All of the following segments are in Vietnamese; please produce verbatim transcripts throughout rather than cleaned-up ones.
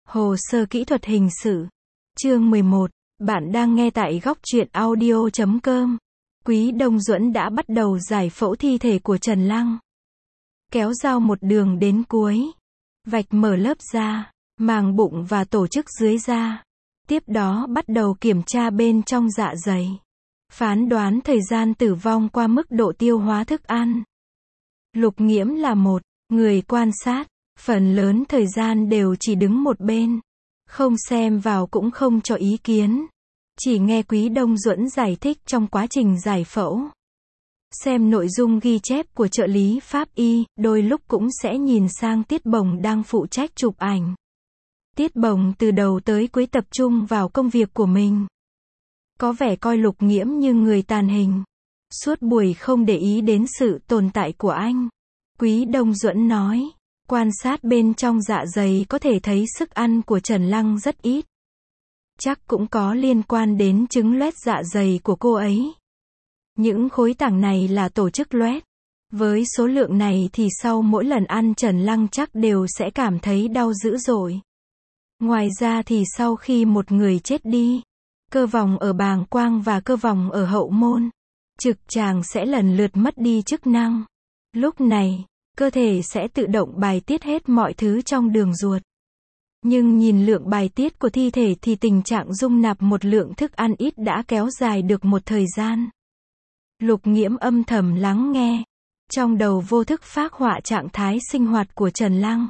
Hồ sơ kỹ thuật hình sự. Chương mười một. Bạn đang nghe tại góc truyện audio chấm com. Quý Đông Duẫn đã bắt đầu giải phẫu thi thể của Trần Lăng. Kéo dao một đường đến cuối. Vạch mở lớp da, màng bụng và tổ chức dưới da. Tiếp đó bắt đầu kiểm tra bên trong dạ dày. Phán đoán thời gian tử vong qua mức độ tiêu hóa thức ăn. Lục Nghiễm là một người quan sát. Phần lớn thời gian đều chỉ đứng một bên. Không xem vào cũng không cho ý kiến. Chỉ nghe Quý Đông Duẫn giải thích trong quá trình giải phẫu. Xem nội dung ghi chép của trợ lý pháp y, đôi lúc cũng sẽ nhìn sang Tiết Bồng đang phụ trách chụp ảnh. Tiết Bồng từ đầu tới cuối tập trung vào công việc của mình. Có vẻ coi Lục Nghiễm như người tàn hình. Suốt buổi không để ý đến sự tồn tại của anh. Quý Đông Duẫn nói. Quan sát bên trong dạ dày có thể thấy sức ăn của Trần Lăng rất ít. Chắc cũng có liên quan đến chứng loét dạ dày của cô ấy. Những khối tảng này là tổ chức loét. Với số lượng này thì sau mỗi lần ăn Trần Lăng chắc đều sẽ cảm thấy đau dữ dội. Ngoài ra thì sau khi một người chết đi, cơ vòng ở bàng quang và cơ vòng ở hậu môn, trực tràng sẽ lần lượt mất đi chức năng. Lúc này, cơ thể sẽ tự động bài tiết hết mọi thứ trong đường ruột. Nhưng nhìn lượng bài tiết của thi thể thì tình trạng dung nạp một lượng thức ăn ít đã kéo dài được một thời gian. Lục Nghiễm âm thầm lắng nghe. Trong đầu vô thức phác họa trạng thái sinh hoạt của Trần Lăng.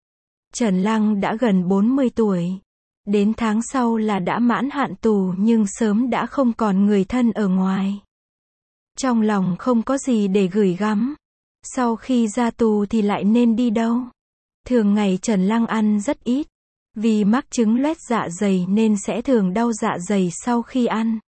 Trần Lăng đã gần bốn mươi tuổi. Đến tháng sau là đã mãn hạn tù nhưng sớm đã không còn người thân ở ngoài. Trong lòng không có gì để gửi gắm. Sau khi ra tù thì lại nên đi đâu? Thường ngày Trần Lăng ăn rất ít. Vì mắc chứng loét dạ dày nên sẽ thường đau dạ dày sau khi ăn.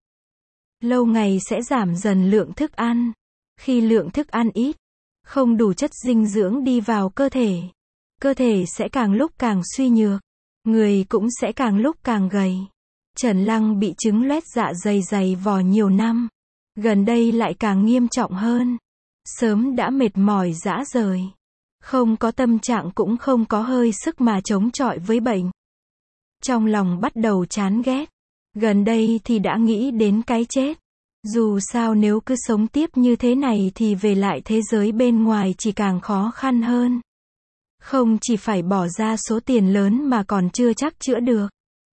Lâu ngày sẽ giảm dần lượng thức ăn. Khi lượng thức ăn ít, không đủ chất dinh dưỡng đi vào cơ thể. Cơ thể sẽ càng lúc càng suy nhược. Người cũng sẽ càng lúc càng gầy. Trần Lăng bị chứng loét dạ dày dày vò nhiều năm. Gần đây lại càng nghiêm trọng hơn. Sớm đã mệt mỏi rã rời. Không có tâm trạng cũng không có hơi sức mà chống chọi với bệnh. Trong lòng bắt đầu chán ghét. Gần đây thì đã nghĩ đến cái chết. Dù sao nếu cứ sống tiếp như thế này thì về lại thế giới bên ngoài chỉ càng khó khăn hơn. Không chỉ phải bỏ ra số tiền lớn mà còn chưa chắc chữa được.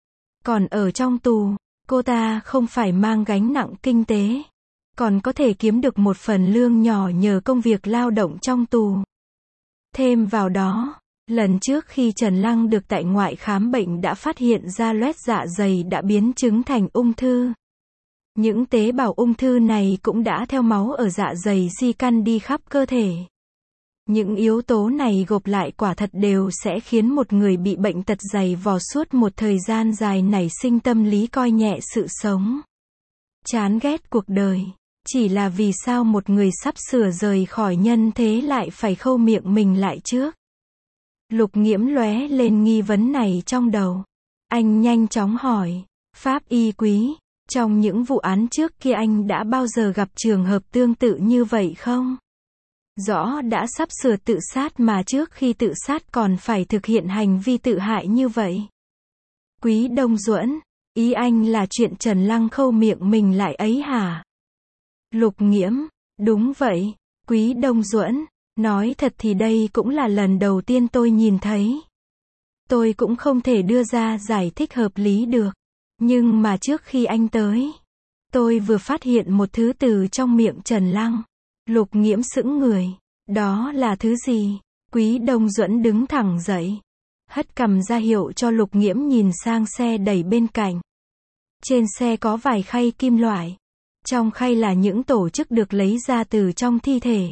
Còn ở trong tù, cô ta không phải mang gánh nặng kinh tế. Còn có thể kiếm được một phần lương nhỏ nhờ công việc lao động trong tù. Thêm vào đó, lần trước khi Trần Lăng được tại ngoại khám bệnh đã phát hiện ra loét dạ dày đã biến chứng thành ung thư. Những tế bào ung thư này cũng đã theo máu ở dạ dày di căn đi khắp cơ thể. Những yếu tố này gộp lại quả thật đều sẽ khiến một người bị bệnh tật dày vò suốt một thời gian dài nảy sinh tâm lý coi nhẹ sự sống. Chán ghét cuộc đời. Chỉ là vì sao một người sắp sửa rời khỏi nhân thế lại phải khâu miệng mình lại trước? Lục Nghiễm lóe lên nghi vấn này trong đầu. Anh nhanh chóng hỏi. Pháp y Quý, trong những vụ án trước kia anh đã bao giờ gặp trường hợp tương tự như vậy không? Rõ đã sắp sửa tự sát mà trước khi tự sát còn phải thực hiện hành vi tự hại như vậy. Quý Đông Duẫn, ý anh là chuyện Trần Lăng khâu miệng mình lại ấy hả? Lục Nghiễm, đúng vậy. Quý Đông Duẫn, nói thật thì đây cũng là lần đầu tiên tôi nhìn thấy. Tôi cũng không thể đưa ra giải thích hợp lý được. Nhưng mà trước khi anh tới, tôi vừa phát hiện một thứ từ trong miệng Trần Lăng. Lục Nghiễm sững người. Đó là thứ gì? Quý Đông Duẫn đứng thẳng dậy. Hất cằm ra hiệu cho Lục Nghiễm nhìn sang xe đẩy bên cạnh. Trên xe có vài khay kim loại. Trong khay là những tổ chức được lấy ra từ trong thi thể.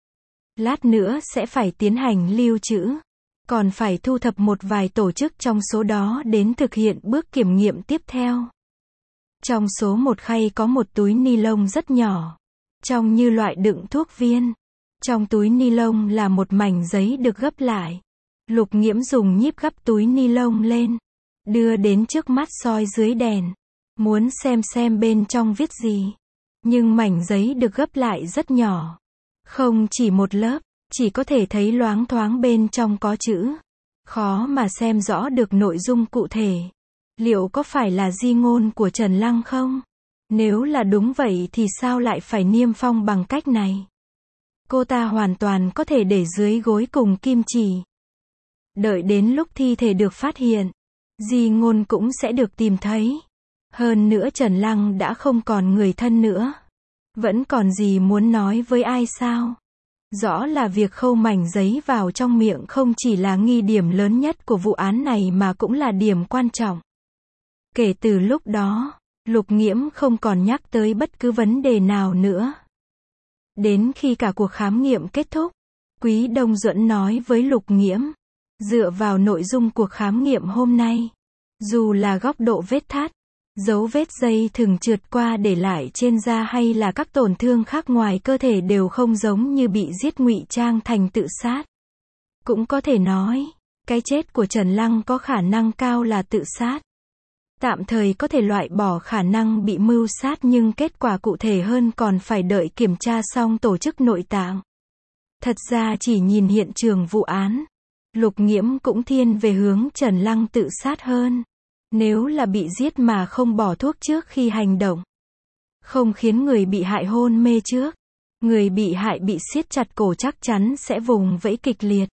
Lát nữa sẽ phải tiến hành lưu trữ. Còn phải thu thập một vài tổ chức trong số đó đến thực hiện bước kiểm nghiệm tiếp theo. Trong số một khay có một túi ni lông rất nhỏ. Trông như loại đựng thuốc viên. Trong túi ni lông là một mảnh giấy được gấp lại. Lục Nghiễm dùng nhíp gấp túi ni lông lên. Đưa đến trước mắt soi dưới đèn. Muốn xem xem bên trong viết gì. Nhưng mảnh giấy được gấp lại rất nhỏ. Không chỉ một lớp, chỉ có thể thấy loáng thoáng bên trong có chữ. Khó mà xem rõ được nội dung cụ thể. Liệu có phải là di ngôn của Trần Lăng không? Nếu là đúng vậy thì sao lại phải niêm phong bằng cách này? Cô ta hoàn toàn có thể để dưới gối cùng kim chỉ. Đợi đến lúc thi thể được phát hiện, di ngôn cũng sẽ được tìm thấy. Hơn nữa Trần Lăng đã không còn người thân nữa. Vẫn còn gì muốn nói với ai sao? Rõ là việc khâu mảnh giấy vào trong miệng không chỉ là nghi điểm lớn nhất của vụ án này mà cũng là điểm quan trọng. Kể từ lúc đó, Lục Nghiễm không còn nhắc tới bất cứ vấn đề nào nữa. Đến khi cả cuộc khám nghiệm kết thúc, Quý Đông Duẫn nói với Lục Nghiễm, dựa vào nội dung cuộc khám nghiệm hôm nay, dù là góc độ vết thắt, dấu vết dây thừng trượt qua để lại trên da hay là các tổn thương khác ngoài cơ thể đều không giống như bị giết ngụy trang thành tự sát. Cũng có thể nói, cái chết của Trần Lăng có khả năng cao là tự sát. Tạm thời có thể loại bỏ khả năng bị mưu sát nhưng kết quả cụ thể hơn còn phải đợi kiểm tra xong tổ chức nội tạng. Thật ra chỉ nhìn hiện trường vụ án, Lục Nghiễm cũng thiên về hướng Trần Lăng tự sát hơn. Nếu là bị giết mà không bỏ thuốc trước khi hành động, không khiến người bị hại hôn mê trước, người bị hại bị siết chặt cổ chắc chắn sẽ vùng vẫy kịch liệt.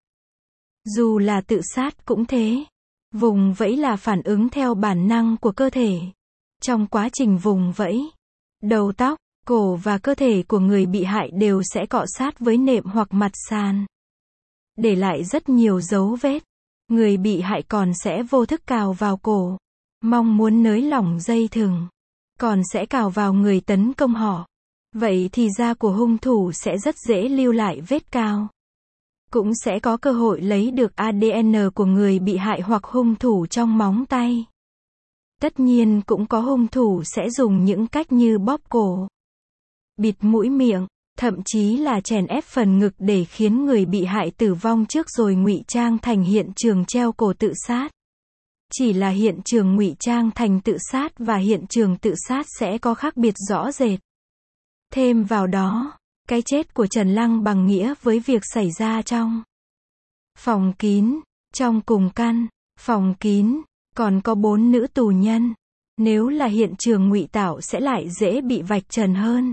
Dù là tự sát cũng thế. Vùng vẫy là phản ứng theo bản năng của cơ thể. Trong quá trình vùng vẫy, đầu tóc, cổ và cơ thể của người bị hại đều sẽ cọ sát với nệm hoặc mặt sàn, để lại rất nhiều dấu vết. Người bị hại còn sẽ vô thức cào vào cổ, mong muốn nới lỏng dây thừng, còn sẽ cào vào người tấn công họ. Vậy thì da của hung thủ sẽ rất dễ lưu lại vết cào. Cũng sẽ có cơ hội lấy được a đê en của người bị hại hoặc hung thủ trong móng tay. Tất nhiên cũng có hung thủ sẽ dùng những cách như bóp cổ, bịt mũi miệng, thậm chí là chèn ép phần ngực để khiến người bị hại tử vong trước rồi ngụy trang thành hiện trường treo cổ tự sát. Chỉ là hiện trường ngụy trang thành tự sát và hiện trường tự sát sẽ có khác biệt rõ rệt. Thêm vào đó, cái chết của Trần Lăng bằng nghĩa với việc xảy ra trong phòng kín, trong cùng căn, phòng kín, còn có bốn nữ tù nhân. Nếu là hiện trường ngụy tạo sẽ lại dễ bị vạch trần hơn.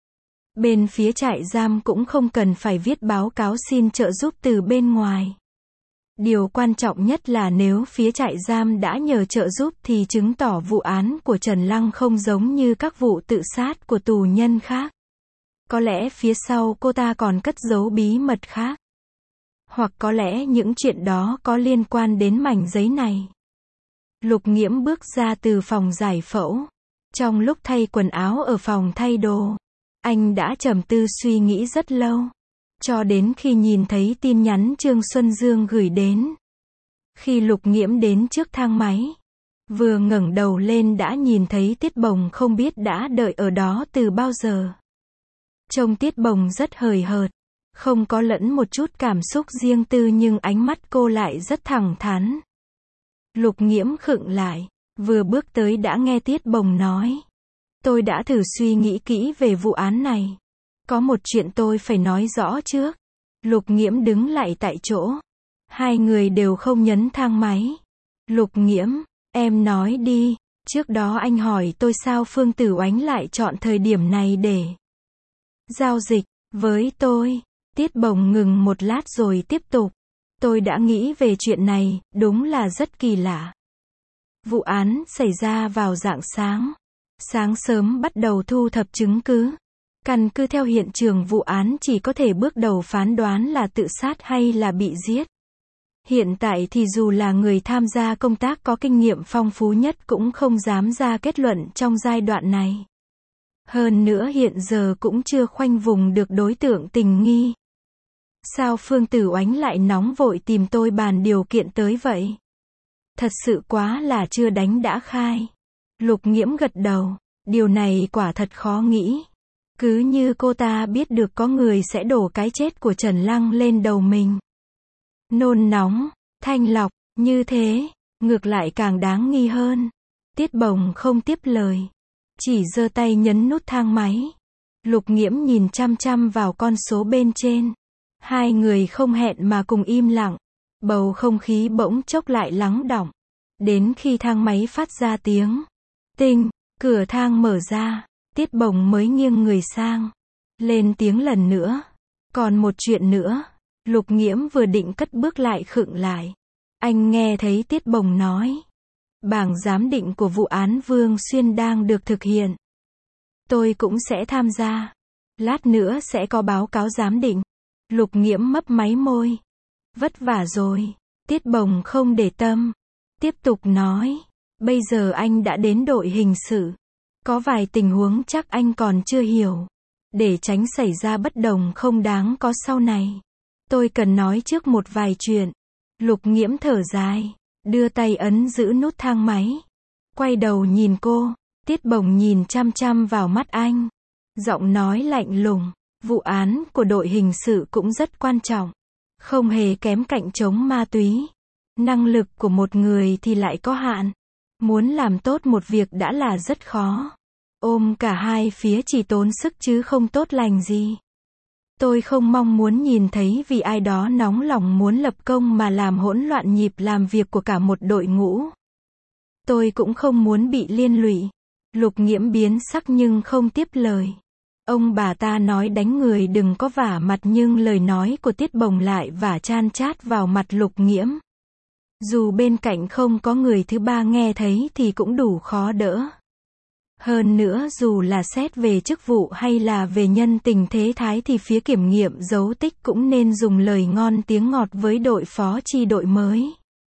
Bên phía trại giam cũng không cần phải viết báo cáo xin trợ giúp từ bên ngoài. Điều quan trọng nhất là nếu phía trại giam đã nhờ trợ giúp thì chứng tỏ vụ án của Trần Lăng không giống như các vụ tự sát của tù nhân khác. Có lẽ phía sau cô ta còn cất giấu bí mật khác. Hoặc có lẽ những chuyện đó có liên quan đến mảnh giấy này. Lục Nghiễm bước ra từ phòng giải phẫu. Trong lúc thay quần áo ở phòng thay đồ, anh đã trầm tư suy nghĩ rất lâu. Cho đến khi nhìn thấy tin nhắn Trương Xuân Dương gửi đến. Khi Lục Nghiễm đến trước thang máy, vừa ngẩng đầu lên đã nhìn thấy Tiết Bồng không biết đã đợi ở đó từ bao giờ. Trông Tiết Bồng rất hời hợt, không có lẫn một chút cảm xúc riêng tư nhưng ánh mắt cô lại rất thẳng thắn. Lục Nghiễm khựng lại, vừa bước tới đã nghe Tiết Bồng nói. Tôi đã thử suy nghĩ kỹ về vụ án này. Có một chuyện tôi phải nói rõ trước. Lục Nghiễm đứng lại tại chỗ. Hai người đều không nhấn thang máy. Lục Nghiễm, em nói đi. Trước đó anh hỏi tôi sao Phương Tử Oánh lại chọn thời điểm này để giao dịch với tôi. Tiết Bồng ngừng một lát rồi tiếp tục. Tôi đã nghĩ về chuyện này, đúng là rất kỳ lạ. Vụ án xảy ra vào rạng sáng. Sáng sớm bắt đầu thu thập chứng cứ. Căn cứ theo hiện trường vụ án chỉ có thể bước đầu phán đoán là tự sát hay là bị giết. Hiện tại thì dù là người tham gia công tác có kinh nghiệm phong phú nhất cũng không dám ra kết luận trong giai đoạn này. Hơn nữa hiện giờ cũng chưa khoanh vùng được đối tượng tình nghi. Sao Phương Tử Oánh lại nóng vội tìm tôi bàn điều kiện tới vậy? Thật sự quá là chưa đánh đã khai. Lục Nghiễm gật đầu, điều này quả thật khó nghĩ. Cứ như cô ta biết được có người sẽ đổ cái chết của Trần Lăng lên đầu mình. Nôn nóng, thanh lọc, như thế, ngược lại càng đáng nghi hơn. Tiết Bồng không tiếp lời, chỉ giơ tay nhấn nút thang máy. Lục Nghiễm nhìn chăm chăm vào con số bên trên. Hai người không hẹn mà cùng im lặng. Bầu không khí bỗng chốc lại lắng đọng. Đến khi thang máy phát ra tiếng tinh, cửa thang mở ra, Tiết Bồng mới nghiêng người sang, lên tiếng lần nữa. Còn một chuyện nữa. Lục Nghiễm vừa định cất bước lại khựng lại. Anh nghe thấy Tiết Bồng nói. Bảng giám định của vụ án Vương Xuyên đang được thực hiện. Tôi cũng sẽ tham gia. Lát nữa sẽ có báo cáo giám định. Lục Nghiễm mấp máy môi. Vất vả rồi. Tiết Bồng không để tâm. Tiếp tục nói. Bây giờ anh đã đến đội hình sự. Có vài tình huống chắc anh còn chưa hiểu. Để tránh xảy ra bất đồng không đáng có sau này. Tôi cần nói trước một vài chuyện. Lục Nghiễm thở dài. Đưa tay ấn giữ nút thang máy. Quay đầu nhìn cô. Tiết Bồng nhìn chăm chăm vào mắt anh. Giọng nói lạnh lùng. Vụ án của đội hình sự cũng rất quan trọng. Không hề kém cạnh chống ma túy. Năng lực của một người thì lại có hạn. Muốn làm tốt một việc đã là rất khó. Ôm cả hai phía chỉ tốn sức chứ không tốt lành gì. Tôi không mong muốn nhìn thấy vì ai đó nóng lòng muốn lập công mà làm hỗn loạn nhịp làm việc của cả một đội ngũ. Tôi cũng không muốn bị liên lụy. Lục Nghiễm biến sắc nhưng không tiếp lời. Ông bà ta nói đánh người đừng có vả mặt nhưng lời nói của Tiết Bồng lại vả chan chát vào mặt Lục Nghiễm. Dù bên cạnh không có người thứ ba nghe thấy thì cũng đủ khó đỡ. Hơn nữa dù là xét về chức vụ hay là về nhân tình thế thái thì phía kiểm nghiệm dấu tích cũng nên dùng lời ngon tiếng ngọt với đội phó chi đội mới.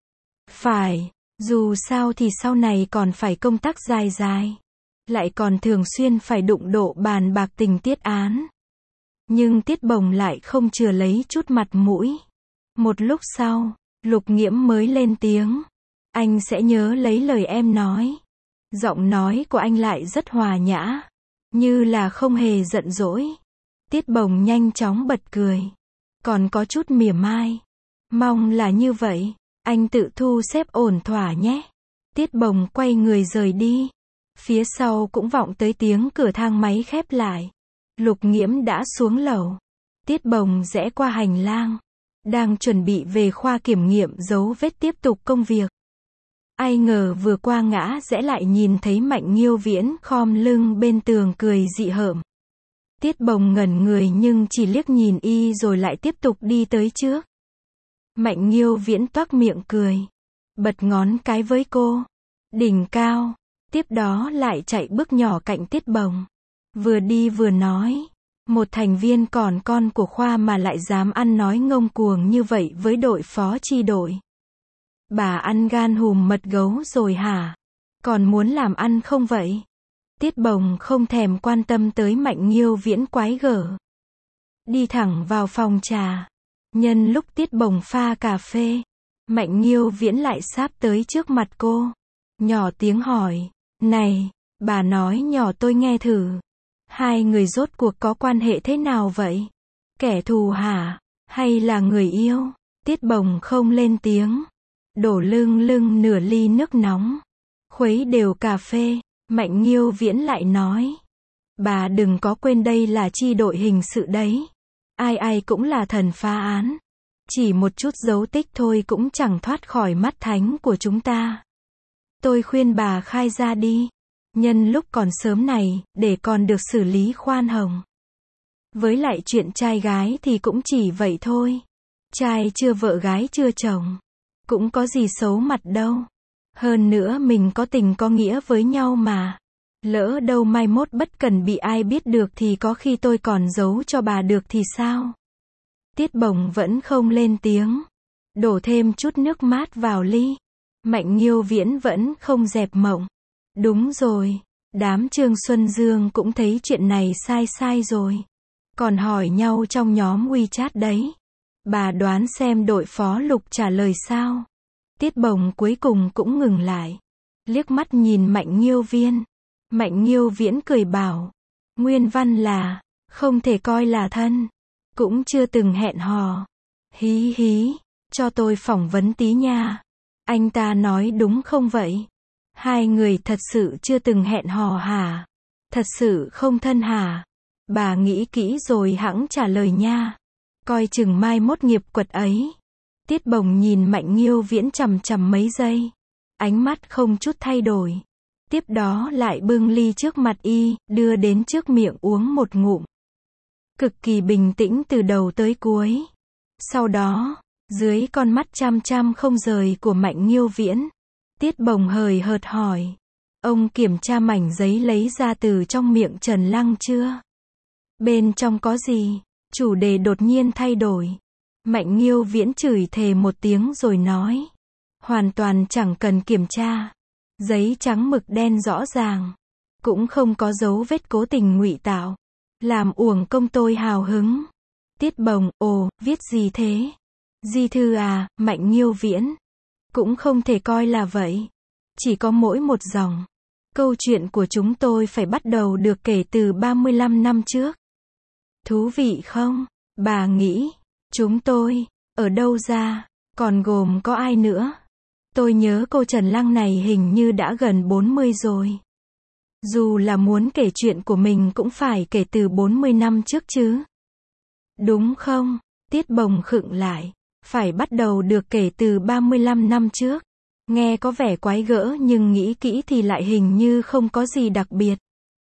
Phải, dù sao thì sau này còn phải công tác dài dài. Lại còn thường xuyên phải đụng độ bàn bạc tình tiết án. Nhưng Tiết Bồng lại không chừa lấy chút mặt mũi. Một lúc sau, Lục Nghiễm mới lên tiếng. Anh sẽ nhớ lấy lời em nói. Giọng nói của anh lại rất hòa nhã. Như là không hề giận dỗi. Tiết Bồng nhanh chóng bật cười. Còn có chút mỉa mai. Mong là như vậy. Anh tự thu xếp ổn thỏa nhé. Tiết Bồng quay người rời đi. Phía sau cũng vọng tới tiếng cửa thang máy khép lại. Lục Nghiễm đã xuống lầu. Tiết Bồng rẽ qua hành lang. Đang chuẩn bị về khoa kiểm nghiệm dấu vết tiếp tục công việc. Ai ngờ vừa qua ngã rẽ lại nhìn thấy Mạnh Nghiêu Viễn khom lưng bên tường cười dị hợm. Tiết Bồng ngẩn người nhưng chỉ liếc nhìn y rồi lại tiếp tục đi tới trước. Mạnh Nghiêu Viễn toác miệng cười. Bật ngón cái với cô. Đỉnh cao. Tiếp đó lại chạy bước nhỏ cạnh Tiết Bồng. Vừa đi vừa nói. Một thành viên còn con của khoa mà lại dám ăn nói ngông cuồng như vậy với đội phó chi đội. Bà ăn gan hùm mật gấu rồi hả? Còn muốn làm ăn không vậy? Tiết Bồng không thèm quan tâm tới Mạnh Nghiêu Viễn quái gở. Đi thẳng vào phòng trà. Nhân lúc Tiết Bồng pha cà phê, Mạnh Nghiêu Viễn lại sáp tới trước mặt cô. Nhỏ tiếng hỏi. Này, bà nói nhỏ tôi nghe thử. Hai người rốt cuộc có quan hệ thế nào vậy? Kẻ thù hả? Hay là người yêu? Tiết Bồng không lên tiếng. Đổ lưng lưng nửa ly nước nóng. Khuấy đều cà phê. Mạnh Nghiêu Viễn lại nói. Bà đừng có quên đây là chi đội hình sự đấy. Ai ai cũng là thần phá án. Chỉ một chút dấu tích thôi cũng chẳng thoát khỏi mắt thánh của chúng ta. Tôi khuyên bà khai ra đi. Nhân lúc còn sớm này, để còn được xử lý khoan hồng. Với lại chuyện trai gái thì cũng chỉ vậy thôi. Trai chưa vợ gái chưa chồng. Cũng có gì xấu mặt đâu. Hơn nữa mình có tình có nghĩa với nhau mà. Lỡ đâu mai mốt bất cần bị ai biết được thì có khi tôi còn giấu cho bà được thì sao? Tiết Bồng vẫn không lên tiếng. Đổ thêm chút nước mát vào ly. Mạnh Nghiêu Viễn vẫn không dẹp mộng. Đúng rồi, đám Trương Xuân Dương cũng thấy chuyện này sai sai rồi. Còn hỏi nhau trong nhóm WeChat đấy. Bà đoán xem đội phó Lục trả lời sao? Tiết Bồng cuối cùng cũng ngừng lại. Liếc mắt nhìn Mạnh Nghiêu Viên. Mạnh Nghiêu Viễn cười bảo. Nguyên văn là, không thể coi là thân. Cũng chưa từng hẹn hò. Hí hí, cho tôi phỏng vấn tí nha. Anh ta nói đúng không vậy? Hai người thật sự chưa từng hẹn hò hả? Thật sự không thân hả? Bà nghĩ kỹ rồi hẵng trả lời nha. Coi chừng mai mốt nghiệp quật ấy. Tiết Bồng nhìn Mạnh Nghiêu Viễn chằm chằm mấy giây. Ánh mắt không chút thay đổi. Tiếp đó lại bưng ly trước mặt y, đưa đến trước miệng uống một ngụm. Cực kỳ bình tĩnh từ đầu tới cuối. Sau đó, dưới con mắt chăm chăm không rời của Mạnh Nghiêu Viễn, Tiết Bồng hời hợt hỏi. Ông kiểm tra mảnh giấy lấy ra từ trong miệng Trần Lăng chưa? Bên trong có gì? Chủ đề đột nhiên thay đổi. Mạnh Nghiêu Viễn chửi thề một tiếng rồi nói. Hoàn toàn chẳng cần kiểm tra. Giấy trắng mực đen rõ ràng. Cũng không có dấu vết cố tình ngụy tạo. Làm uổng công tôi hào hứng. Tiết Bồng, ồ, viết gì thế? Di thư à, Mạnh Nghiêu Viễn. Cũng không thể coi là vậy. Chỉ có mỗi một dòng. Câu chuyện của chúng tôi phải bắt đầu được kể từ ba mươi lăm năm trước. Thú vị không? Bà nghĩ, chúng tôi, ở đâu ra, còn gồm có ai nữa? Tôi nhớ cô Trần Lăng này hình như đã gần bốn mươi rồi. Dù là muốn kể chuyện của mình cũng phải kể từ bốn mươi năm trước chứ. Đúng không? Tiết Bồng khựng lại. Phải bắt đầu được kể từ ba mươi lăm năm trước. Nghe có vẻ quái gở nhưng nghĩ kỹ thì lại hình như không có gì đặc biệt.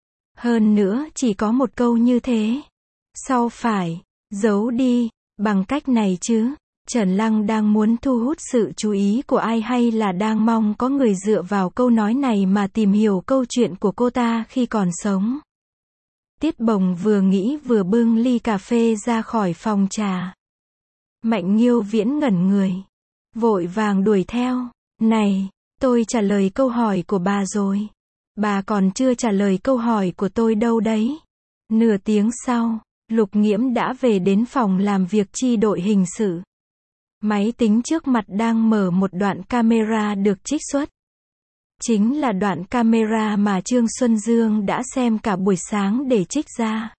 Hơn nữa chỉ có một câu như thế. Sau phải, giấu đi, bằng cách này chứ. Trần Lăng đang muốn thu hút sự chú ý của ai hay là đang mong có người dựa vào câu nói này mà tìm hiểu câu chuyện của cô ta khi còn sống. Tiết Bồng vừa nghĩ vừa bưng ly cà phê ra khỏi phòng trà. Mạnh Nghiêu Viễn ngẩn người. Vội vàng đuổi theo. Này, tôi trả lời câu hỏi của bà rồi. Bà còn chưa trả lời câu hỏi của tôi đâu đấy. Nửa tiếng sau, Lục Nghiễm đã về đến phòng làm việc chi đội hình sự. Máy tính trước mặt đang mở một đoạn camera được trích xuất. Chính là đoạn camera mà Trương Xuân Dương đã xem cả buổi sáng để trích ra.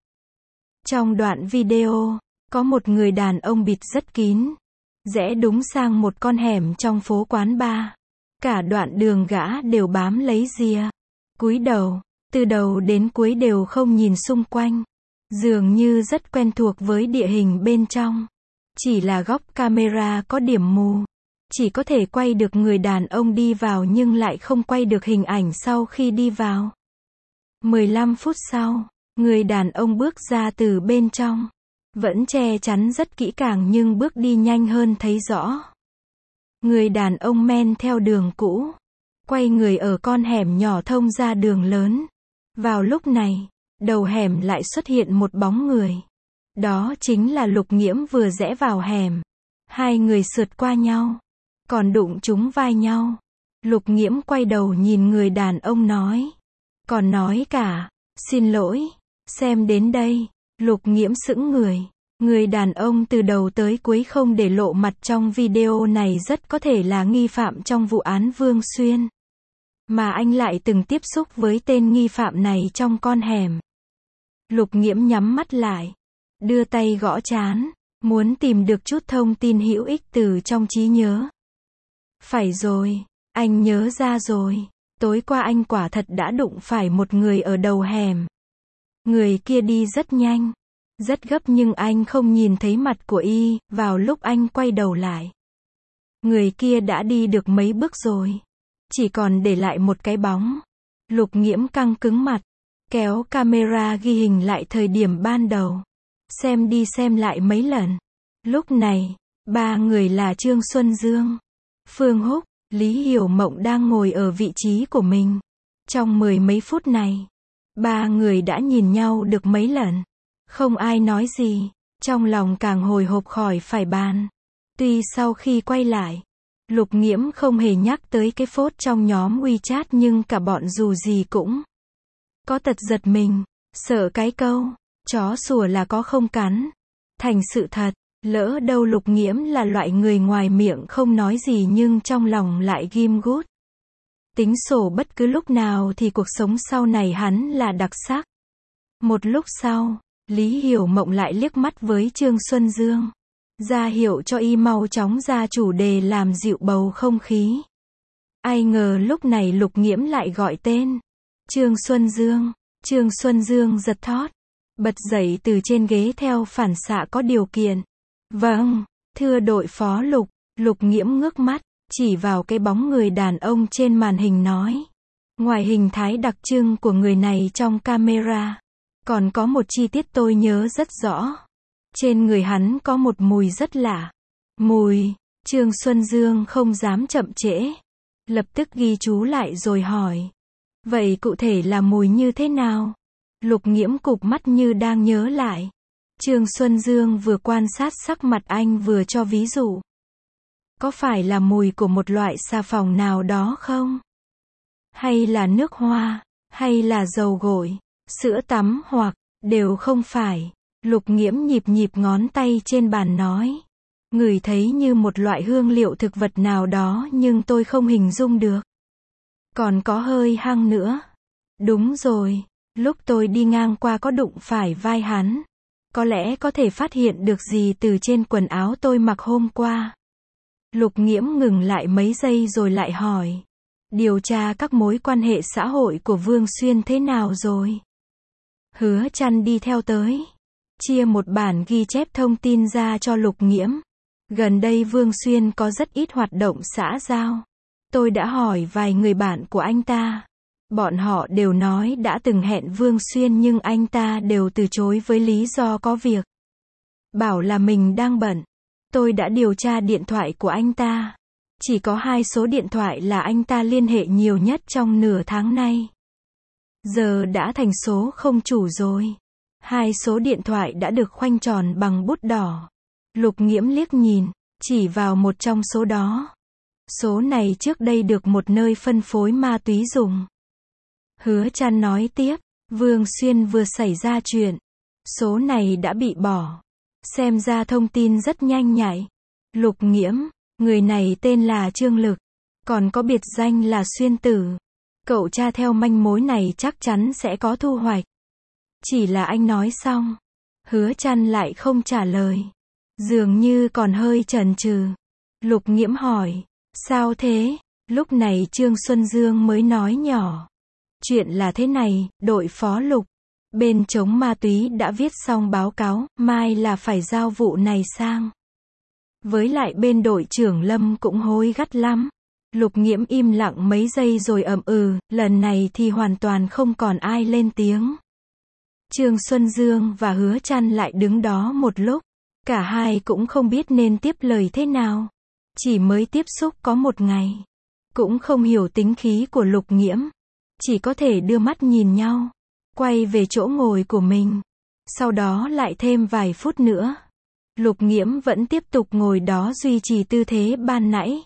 Trong đoạn video, có một người đàn ông bịt rất kín, rẽ đúng sang một con hẻm trong phố quán bar. Cả đoạn đường gã đều bám lấy rìa, cúi đầu, từ đầu đến cuối đều không nhìn xung quanh, dường như rất quen thuộc với địa hình bên trong. Chỉ là góc camera có điểm mù, chỉ có thể quay được người đàn ông đi vào nhưng lại không quay được hình ảnh sau khi đi vào. mười lăm phút sau, người đàn ông bước ra từ bên trong. Vẫn che chắn rất kỹ càng nhưng bước đi nhanh hơn thấy rõ. Người đàn ông men theo đường cũ, quay người ở con hẻm nhỏ thông ra đường lớn. Vào lúc này, đầu hẻm lại xuất hiện một bóng người. Đó chính là Lục Nghiễm vừa rẽ vào hẻm. Hai người sượt qua nhau, còn đụng trúng vai nhau. Lục Nghiễm quay đầu nhìn người đàn ông nói. Còn nói cả, xin lỗi, xem đến đây. Lục Nghiễm sững người. Người đàn ông từ đầu tới cuối không để lộ mặt trong video này rất có thể là nghi phạm trong vụ án Vương Xuyên. Mà anh lại từng tiếp xúc với tên nghi phạm này trong con hẻm. Lục Nghiễm nhắm mắt lại, đưa tay gõ trán, muốn tìm được chút thông tin hữu ích từ trong trí nhớ. Phải rồi, anh nhớ ra rồi. Tối qua anh quả thật đã đụng phải một người ở đầu hẻm. Người kia đi rất nhanh, rất gấp nhưng anh không nhìn thấy mặt của y, vào lúc anh quay đầu lại. Người kia đã đi được mấy bước rồi, chỉ còn để lại một cái bóng. Lục Nghiễm căng cứng mặt, kéo camera ghi hình lại thời điểm ban đầu. Xem đi xem lại mấy lần. Lúc này, ba người là Trương Xuân Dương, Phương Húc, Lý Hiểu Mộng đang ngồi ở vị trí của mình. Trong mười mấy phút này, ba người đã nhìn nhau được mấy lần. Không ai nói gì, trong lòng càng hồi hộp khỏi phải bàn. Tuy sau khi quay lại, Lục Nghiễm không hề nhắc tới cái phốt trong nhóm WeChat nhưng cả bọn dù gì cũng có tật giật mình, sợ cái câu, chó sủa là có không cắn. Thành sự thật, lỡ đâu Lục Nghiễm là loại người ngoài miệng không nói gì nhưng trong lòng lại ghim gút. Tính sổ bất cứ lúc nào thì cuộc sống sau này hắn là đặc sắc. Một lúc sau, Lý Hiểu Mộng lại liếc mắt với Trương Xuân Dương, ra hiệu cho y mau chóng ra chủ đề làm dịu bầu không khí. Ai ngờ lúc này Lục Nghiễm lại gọi tên. Trương Xuân Dương. Trương Xuân Dương giật thót, bật dậy từ trên ghế theo phản xạ có điều kiện. Vâng, thưa đội phó Lục. Lục Nghiễm ngước mắt, chỉ vào cái bóng người đàn ông trên màn hình nói. Ngoài hình thái đặc trưng của người này trong camera, còn có một chi tiết tôi nhớ rất rõ. Trên người hắn có một mùi rất lạ. Mùi, Trương Xuân Dương không dám chậm trễ. Lập tức ghi chú lại rồi hỏi. Vậy cụ thể là mùi như thế nào? Lục Nghiễm cụp mắt như đang nhớ lại. Trương Xuân Dương vừa quan sát sắc mặt anh vừa cho ví dụ. Có phải là mùi của một loại xà phòng nào đó không? Hay là nước hoa? Hay là dầu gội? Sữa tắm hoặc, đều không phải. Lục Nghiễm nhịp nhịp ngón tay trên bàn nói. Ngửi thấy như một loại hương liệu thực vật nào đó nhưng tôi không hình dung được. Còn có hơi hăng nữa. Đúng rồi, lúc tôi đi ngang qua có đụng phải vai hắn. Có lẽ có thể phát hiện được gì từ trên quần áo tôi mặc hôm qua. Lục Nghiễm ngừng lại mấy giây rồi lại hỏi. Điều tra các mối quan hệ xã hội của Vương Xuyên thế nào rồi? Hứa Trăn đi theo tới. Chia một bản ghi chép thông tin ra cho Lục Nghiễm. Gần đây Vương Xuyên có rất ít hoạt động xã giao. Tôi đã hỏi vài người bạn của anh ta. Bọn họ đều nói đã từng hẹn Vương Xuyên nhưng anh ta đều từ chối với lý do có việc. Bảo là mình đang bận. Tôi đã điều tra điện thoại của anh ta. Chỉ có hai số điện thoại là anh ta liên hệ nhiều nhất trong nửa tháng nay. Giờ đã thành số không chủ rồi. Hai số điện thoại đã được khoanh tròn bằng bút đỏ. Lục Nghiễm liếc nhìn, chỉ vào một trong số đó. Số này trước đây được một nơi phân phối ma túy dùng. Hứa Trăn nói tiếp, Vương Xuyên vừa xảy ra chuyện. Số này đã bị bỏ. Xem ra thông tin rất nhanh nhạy. Lục Nghiễm, người này tên là Trương Lực. Còn có biệt danh là Xuyên Tử. Cậu tra theo manh mối này chắc chắn sẽ có thu hoạch. Chỉ là anh nói xong. Hứa Trăn lại không trả lời. Dường như còn hơi chần chừ. Lục Nghiễm hỏi. Sao thế? Lúc này Trương Xuân Dương mới nói nhỏ. Chuyện là thế này, đội phó Lục. Bên chống ma túy đã viết xong báo cáo, mai là phải giao vụ này sang. Với lại bên đội trưởng Lâm cũng hối gắt lắm. Lục Nghiễm im lặng mấy giây rồi ậm ừ, lần này thì hoàn toàn không còn ai lên tiếng. Trương Xuân Dương và Hứa Trăn lại đứng đó một lúc. Cả hai cũng không biết nên tiếp lời thế nào. Chỉ mới tiếp xúc có một ngày. Cũng không hiểu tính khí của Lục Nghiễm. Chỉ có thể đưa mắt nhìn nhau. Quay về chỗ ngồi của mình. Sau đó lại thêm vài phút nữa. Lục Nghiễm vẫn tiếp tục ngồi đó duy trì tư thế ban nãy.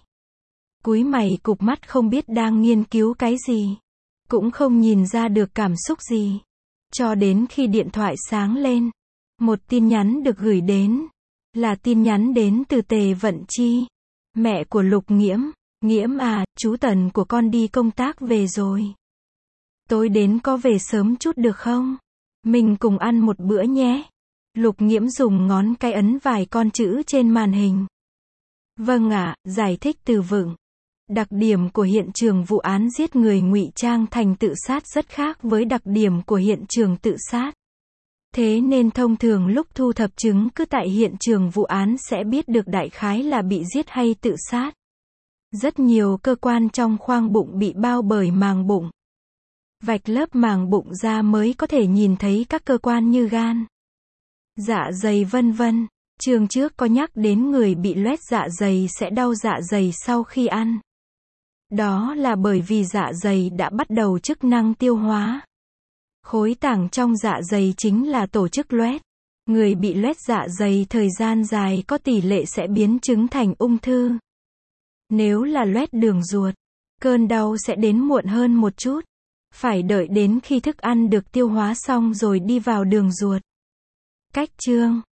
Cúi mày cụp mắt không biết đang nghiên cứu cái gì. Cũng không nhìn ra được cảm xúc gì. Cho đến khi điện thoại sáng lên. Một tin nhắn được gửi đến. Là tin nhắn đến từ Tề Vận Chi. Mẹ của Lục Nghiễm. Nghiễm à, chú Tần của con đi công tác về rồi. Tối đến có về sớm chút được không? Mình cùng ăn một bữa nhé. Lục Nghiễm dùng ngón cái ấn vài con chữ trên màn hình. Vâng ạ, giải thích từ vựng. Đặc điểm của hiện trường vụ án giết người ngụy trang thành tự sát rất khác với đặc điểm của hiện trường tự sát. Thế nên thông thường lúc thu thập chứng cứ tại hiện trường vụ án sẽ biết được đại khái là bị giết hay tự sát. Rất nhiều cơ quan trong khoang bụng bị bao bởi màng bụng. Vạch lớp màng bụng ra mới có thể nhìn thấy các cơ quan như gan, dạ dày vân vân. Chương trước có nhắc đến người bị loét dạ dày sẽ đau dạ dày sau khi ăn. Đó là bởi vì dạ dày đã bắt đầu chức năng tiêu hóa. Khối tảng trong dạ dày chính là tổ chức loét. Người bị loét dạ dày thời gian dài có tỷ lệ sẽ biến chứng thành ung thư. Nếu là loét đường ruột, cơn đau sẽ đến muộn hơn một chút. Phải đợi đến khi thức ăn được tiêu hóa xong rồi đi vào đường ruột. Cách chương